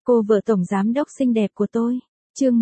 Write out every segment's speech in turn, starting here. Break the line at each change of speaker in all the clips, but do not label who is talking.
Cô vợ tổng giám đốc xinh đẹp của tôi. Chương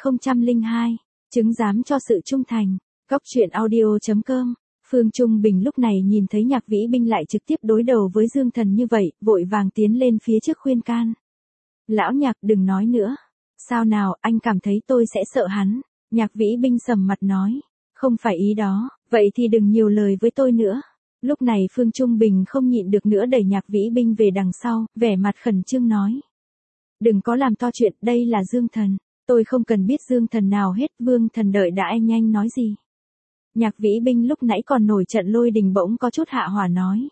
1002. Chứng giám cho sự trung thành. Góc truyện audio.com. Phương Trung Bình lúc này nhìn thấy Nhạc Vĩ Binh lại trực tiếp đối đầu với Dương Thần như vậy, vội vàng tiến lên phía trước khuyên can. Lão Nhạc, đừng nói nữa. Sao nào, anh cảm thấy tôi sẽ sợ hắn. Nhạc Vĩ Binh sầm mặt nói. Không phải ý đó, vậy thì đừng nhiều lời với tôi nữa. Lúc này Phương Trung Bình không nhịn được nữa đẩy Nhạc Vĩ Binh về đằng sau, vẻ mặt khẩn trương nói. Đừng có làm to chuyện, đây là Dương Thần. Tôi không cần biết Dương Thần nào hết, Vương Thần đợi đã, anh nhanh nói gì. Nhạc Vĩ Binh lúc nãy còn nổi trận lôi đình bỗng có chút hạ hỏa nói.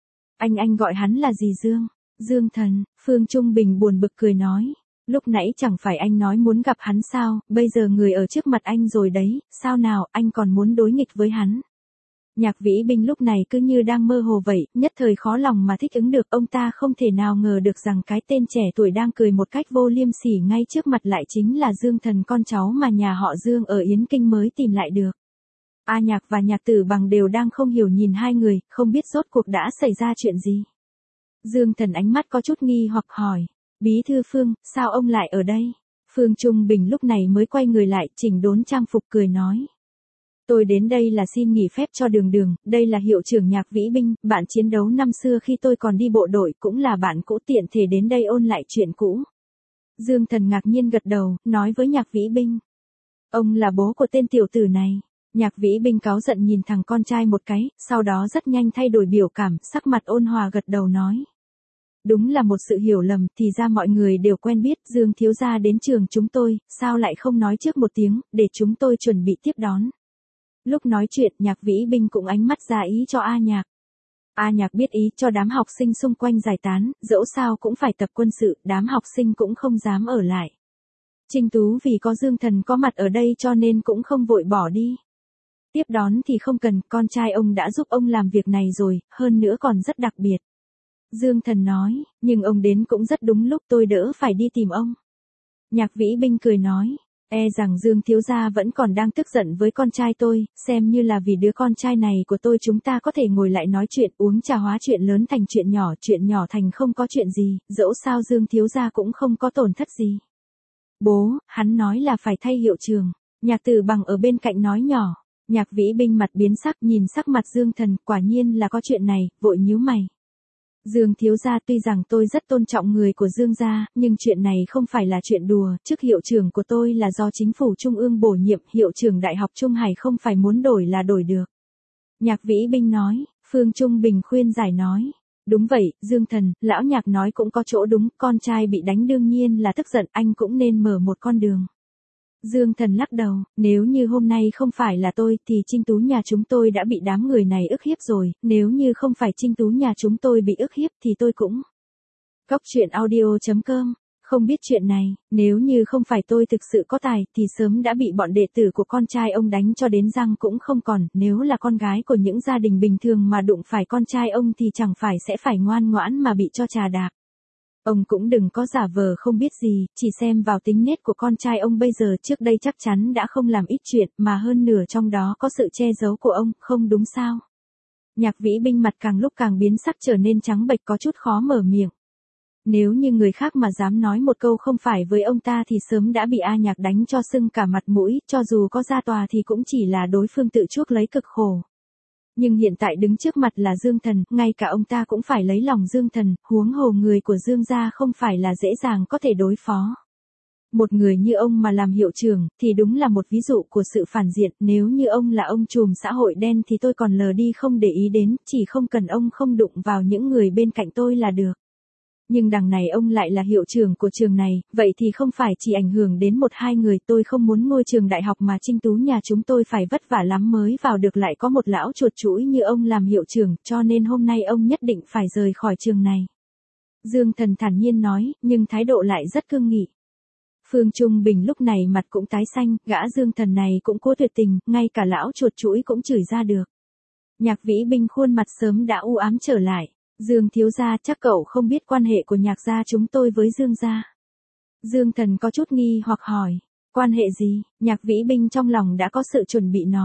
Anh gọi hắn là gì Dương? Dương Thần, Phương Trung Bình buồn bực cười nói. Lúc nãy chẳng phải anh nói muốn gặp hắn sao, bây giờ người ở trước mặt anh rồi đấy, sao nào, anh còn muốn đối nghịch với hắn. Nhạc Vĩ Binh lúc này cứ như đang mơ hồ vậy, nhất thời khó lòng mà thích ứng được, ông ta không thể nào ngờ được rằng cái tên trẻ tuổi đang cười một cách vô liêm sỉ ngay trước mặt lại chính là Dương Thần, con cháu mà nhà họ Dương ở Yến Kinh mới tìm lại được. A Nhạc và Nhạc Tử Bằng đều đang không hiểu nhìn hai người, không biết rốt cuộc đã xảy ra chuyện gì. Dương Thần ánh mắt có chút nghi hoặc hỏi, Bí thư Phương, sao ông lại ở đây? Phương Trung Bình lúc này mới quay người lại, chỉnh đốn trang phục cười nói. Tôi đến đây là xin nghỉ phép cho Đường, đây là hiệu trưởng Nhạc Vĩ Binh, bạn chiến đấu năm xưa khi tôi còn đi bộ đội, cũng là bạn cũ, tiện thể đến đây ôn lại chuyện cũ. Dương Thần ngạc nhiên gật đầu, nói với Nhạc Vĩ Binh. Ông là bố của tên tiểu tử này. Nhạc Vĩ Binh cáu giận nhìn thằng con trai một cái, sau đó rất nhanh thay đổi biểu cảm, sắc mặt ôn hòa gật đầu nói. Đúng là một sự hiểu lầm, thì ra mọi người đều quen biết, Dương thiếu gia đến trường chúng tôi, sao lại không nói trước một tiếng, để chúng tôi chuẩn bị tiếp đón. Lúc nói chuyện, Nhạc Vĩ Binh cũng ánh mắt ra ý cho A Nhạc. A Nhạc biết ý, cho đám học sinh xung quanh giải tán, dẫu sao cũng phải tập quân sự, đám học sinh cũng không dám ở lại. Trinh Tú vì có Dương Thần có mặt ở đây cho nên cũng không vội bỏ đi. Tiếp đón thì không cần, con trai ông đã giúp ông làm việc này rồi, hơn nữa còn rất đặc biệt. Dương Thần nói, nhưng ông đến cũng rất đúng lúc, tôi đỡ phải đi tìm ông. Nhạc Vĩ Binh cười nói, e rằng Dương thiếu gia vẫn còn đang tức giận với con trai tôi, xem như là vì đứa con trai này của tôi chúng ta có thể ngồi lại nói chuyện, uống trà, hóa chuyện lớn thành chuyện nhỏ thành không có chuyện gì, dẫu sao Dương thiếu gia cũng không có tổn thất gì. Bố, hắn nói là phải thay hiệu trưởng. Nhạc Tử Bằng ở bên cạnh nói nhỏ. Nhạc Vĩ Binh mặt biến sắc, nhìn sắc mặt Dương Thần, quả nhiên là có chuyện này, vội nhíu mày. Dương thiếu gia, tuy rằng tôi rất tôn trọng người của Dương gia, nhưng chuyện này không phải là chuyện đùa, chức hiệu trưởng của tôi là do chính phủ trung ương bổ nhiệm, hiệu trưởng Đại học Trung Hải không phải muốn đổi là đổi được. Nhạc Vĩ Binh nói, Phương Trung Bình khuyên giải nói. Đúng vậy, Dương Thần, lão Nhạc nói cũng có chỗ đúng, con trai bị đánh đương nhiên là tức giận, anh cũng nên mở một con đường. Dương Thần lắc đầu, nếu như hôm nay không phải là tôi thì Trinh Tú nhà chúng tôi đã bị đám người này ức hiếp rồi, nếu như không phải Trinh Tú nhà chúng tôi bị ức hiếp thì tôi cũng. Góc truyện audio.com. Không biết chuyện này, nếu như không phải tôi thực sự có tài thì sớm đã bị bọn đệ tử của con trai ông đánh cho đến răng cũng không còn, nếu là con gái của những gia đình bình thường mà đụng phải con trai ông thì chẳng phải sẽ phải ngoan ngoãn mà bị cho trà đạp. Ông cũng đừng có giả vờ không biết gì, chỉ xem vào tính nết của con trai ông bây giờ, trước đây chắc chắn đã không làm ít chuyện, mà hơn nửa trong đó có sự che giấu của ông, không đúng sao? Nhạc Vĩ Binh mặt càng lúc càng biến sắc, trở nên trắng bệch, có chút khó mở miệng. Nếu như người khác mà dám nói một câu không phải với ông ta thì sớm đã bị A Nhạc đánh cho sưng cả mặt mũi, cho dù có ra tòa thì cũng chỉ là đối phương tự chuốc lấy cực khổ. Nhưng hiện tại đứng trước mặt là Dương Thần, ngay cả ông ta cũng phải lấy lòng Dương Thần, huống hồ người của Dương gia không phải là dễ dàng có thể đối phó. Một người như ông mà làm hiệu trưởng, thì đúng là một ví dụ của sự phản diện, nếu như ông là ông trùm xã hội đen thì tôi còn lờ đi không để ý đến, chỉ không cần ông không đụng vào những người bên cạnh tôi là được. Nhưng đằng này ông lại là hiệu trưởng của trường này, vậy thì không phải chỉ ảnh hưởng đến một hai người, tôi không muốn ngôi trường đại học mà Trinh Tú nhà chúng tôi phải vất vả lắm mới vào được lại có một lão chuột chũi như ông làm hiệu trưởng, cho nên hôm nay ông nhất định phải rời khỏi trường này. Dương Thần thản nhiên nói, nhưng thái độ lại rất cương nghị. Phương Trung Bình lúc này mặt cũng tái xanh, gã Dương Thần này cũng cố tuyệt tình, ngay cả lão chuột chũi cũng chửi ra được. Nhạc Vĩ Binh khuôn mặt sớm đã u ám trở lại. Dương thiếu gia, chắc cậu không biết quan hệ của Nhạc gia chúng tôi với Dương gia. Dương Thần có chút nghi hoặc hỏi, quan hệ gì? Nhạc Vĩ Binh trong lòng đã có sự chuẩn bị nói.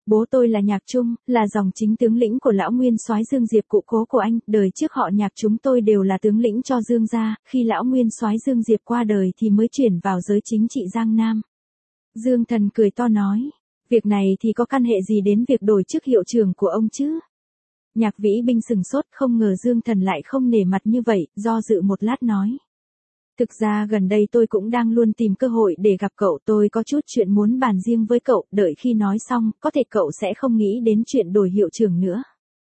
Bố tôi là Nhạc Trung, là dòng chính tướng lĩnh của lão nguyên soái Dương Diệp cụ cố của anh, đời trước họ Nhạc chúng tôi đều là tướng lĩnh cho Dương gia, khi lão nguyên soái Dương Diệp qua đời thì mới chuyển vào giới chính trị Giang Nam. Dương Thần cười to nói, việc này thì có căn hệ gì đến việc đổi chức hiệu trưởng của ông chứ? Nhạc Vĩ Binh sừng sốt, không ngờ Dương Thần lại không nể mặt như vậy, do dự một lát nói. Thực ra gần đây tôi cũng đang luôn tìm cơ hội để gặp cậu, tôi có chút chuyện muốn bàn riêng với cậu, đợi khi nói xong, có thể cậu sẽ không nghĩ đến chuyện đổi hiệu trưởng nữa.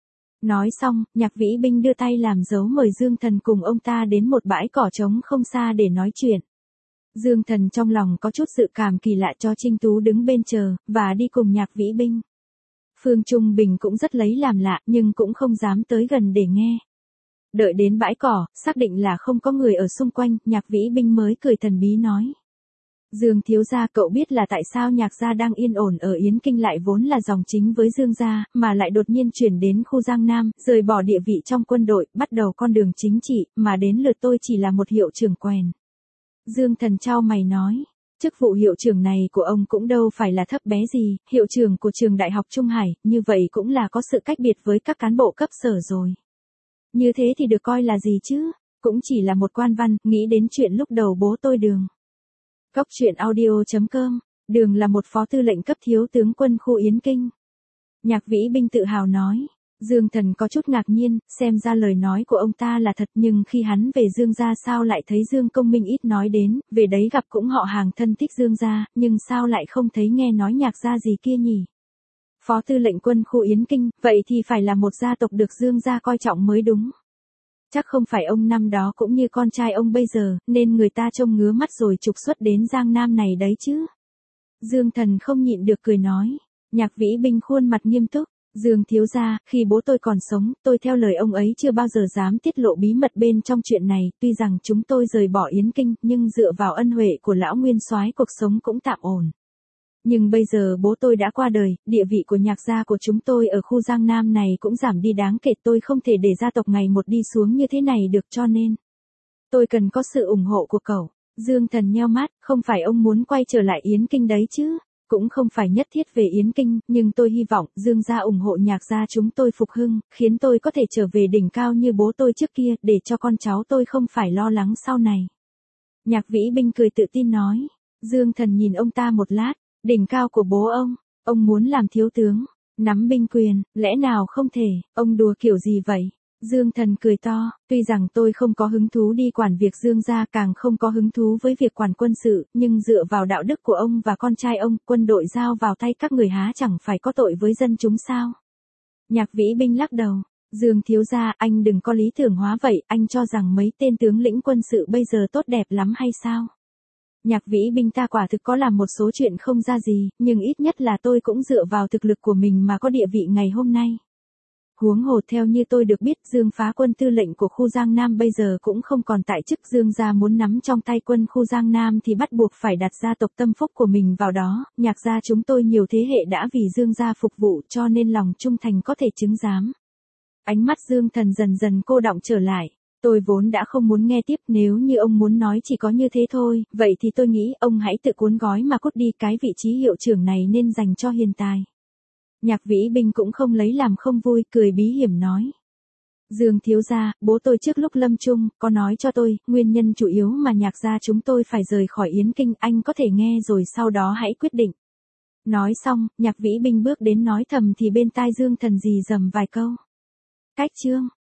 Nói xong, Nhạc Vĩ Binh đưa tay làm dấu mời Dương Thần cùng ông ta đến một bãi cỏ trống không xa để nói chuyện. Dương Thần trong lòng có chút dự cảm kỳ lạ cho Trinh Tú đứng bên chờ, và đi cùng Nhạc Vĩ Binh. Phương Trung Bình cũng rất lấy làm lạ nhưng cũng không dám tới gần để nghe. Đợi đến bãi cỏ, xác định là không có người ở xung quanh, Nhạc Vĩ Binh mới cười thần bí nói. Dương thiếu gia, cậu biết là tại sao Nhạc gia đang yên ổn ở Yến Kinh lại vốn là dòng chính với Dương gia, mà lại đột nhiên chuyển đến khu Giang Nam, rời bỏ địa vị trong quân đội, bắt đầu con đường chính trị, mà đến lượt tôi chỉ là một hiệu trưởng quèn. Dương Thần chau mày nói. Chức vụ hiệu trưởng này của ông cũng đâu phải là thấp bé gì, hiệu trưởng của trường Đại học Trung Hải, như vậy cũng là có sự cách biệt với các cán bộ cấp sở rồi. Như thế thì được coi là gì chứ, cũng chỉ là một quan văn, nghĩ đến chuyện lúc đầu bố tôi Đường. Góc truyện audio.com, Đường là một phó tư lệnh cấp thiếu tướng quân khu Yến Kinh. Nhạc Vĩ Binh tự hào nói. Dương Thần có chút ngạc nhiên, xem ra lời nói của ông ta là thật, nhưng khi hắn về Dương gia sao lại thấy Dương Công Minh ít nói đến, về đấy gặp cũng họ hàng thân thích Dương gia, nhưng sao lại không thấy nghe nói Nhạc gia gì kia nhỉ? Phó tư lệnh quân khu Yến Kinh, vậy thì phải là một gia tộc được Dương gia coi trọng mới đúng. Chắc không phải ông năm đó cũng như con trai ông bây giờ, nên người ta trông ngứa mắt rồi trục xuất đến Giang Nam này đấy chứ. Dương Thần không nhịn được cười nói. Nhạc Vĩ Binh khuôn mặt nghiêm túc. Dương thiếu gia, khi bố tôi còn sống, tôi theo lời ông ấy chưa bao giờ dám tiết lộ bí mật bên trong chuyện này, tuy rằng chúng tôi rời bỏ Yến Kinh, nhưng dựa vào ân huệ của lão nguyên soái cuộc sống cũng tạm ổn. Nhưng bây giờ bố tôi đã qua đời, địa vị của Nhạc gia của chúng tôi ở khu Giang Nam này cũng giảm đi đáng kể, tôi không thể để gia tộc ngày một đi xuống như thế này được, cho nên tôi cần có sự ủng hộ của cậu. Dương Thần nheo mắt, không phải ông muốn quay trở lại Yến Kinh đấy chứ? Cũng không phải nhất thiết về Yến Kinh, nhưng tôi hy vọng Dương gia ủng hộ Nhạc gia chúng tôi phục hưng, khiến tôi có thể trở về đỉnh cao như bố tôi trước kia, để cho con cháu tôi không phải lo lắng sau này. Nhạc Vĩ Binh cười tự tin nói. Dương Thần nhìn ông ta một lát. Đỉnh cao của bố ông muốn làm thiếu tướng, nắm binh quyền, lẽ nào không thể, ông đùa kiểu gì vậy? Dương Thần cười to, tuy rằng tôi không có hứng thú đi quản việc Dương gia, càng không có hứng thú với việc quản quân sự, nhưng dựa vào đạo đức của ông và con trai ông, quân đội giao vào tay các người há chẳng phải có tội với dân chúng sao? Nhạc Vĩ Binh lắc đầu. Dương thiếu gia, anh đừng có lý tưởng hóa vậy, anh cho rằng mấy tên tướng lĩnh quân sự bây giờ tốt đẹp lắm hay sao? Nhạc Vĩ Binh, ta quả thực có làm một số chuyện không ra gì, nhưng ít nhất là tôi cũng dựa vào thực lực của mình mà có địa vị ngày hôm nay. Huống hồ theo như tôi được biết, Dương Phá Quân tư lệnh của khu Giang Nam bây giờ cũng không còn tại chức. Dương gia muốn nắm trong tay quân khu Giang Nam thì bắt buộc phải đặt gia tộc tâm phúc của mình vào đó. Nhạc gia chúng tôi nhiều thế hệ đã vì Dương gia phục vụ, cho nên lòng trung thành có thể chứng giám. Ánh mắt Dương Thần dần dần cô đọng trở lại. Tôi vốn đã không muốn nghe tiếp, nếu như ông muốn nói chỉ có như thế thôi, vậy thì tôi nghĩ ông hãy tự cuốn gói mà cút đi, cái vị trí hiệu trưởng này nên dành cho hiền tài. Nhạc Vĩ Binh cũng không lấy làm không vui, cười bí hiểm nói. Dương thiếu gia, bố tôi trước lúc lâm chung, có nói cho tôi, nguyên nhân chủ yếu mà Nhạc gia chúng tôi phải rời khỏi Yến Kinh, anh có thể nghe rồi sau đó hãy quyết định. Nói xong, Nhạc Vĩ Binh bước đến nói thầm thì bên tai Dương Thần rì rầm vài câu. Cách chương.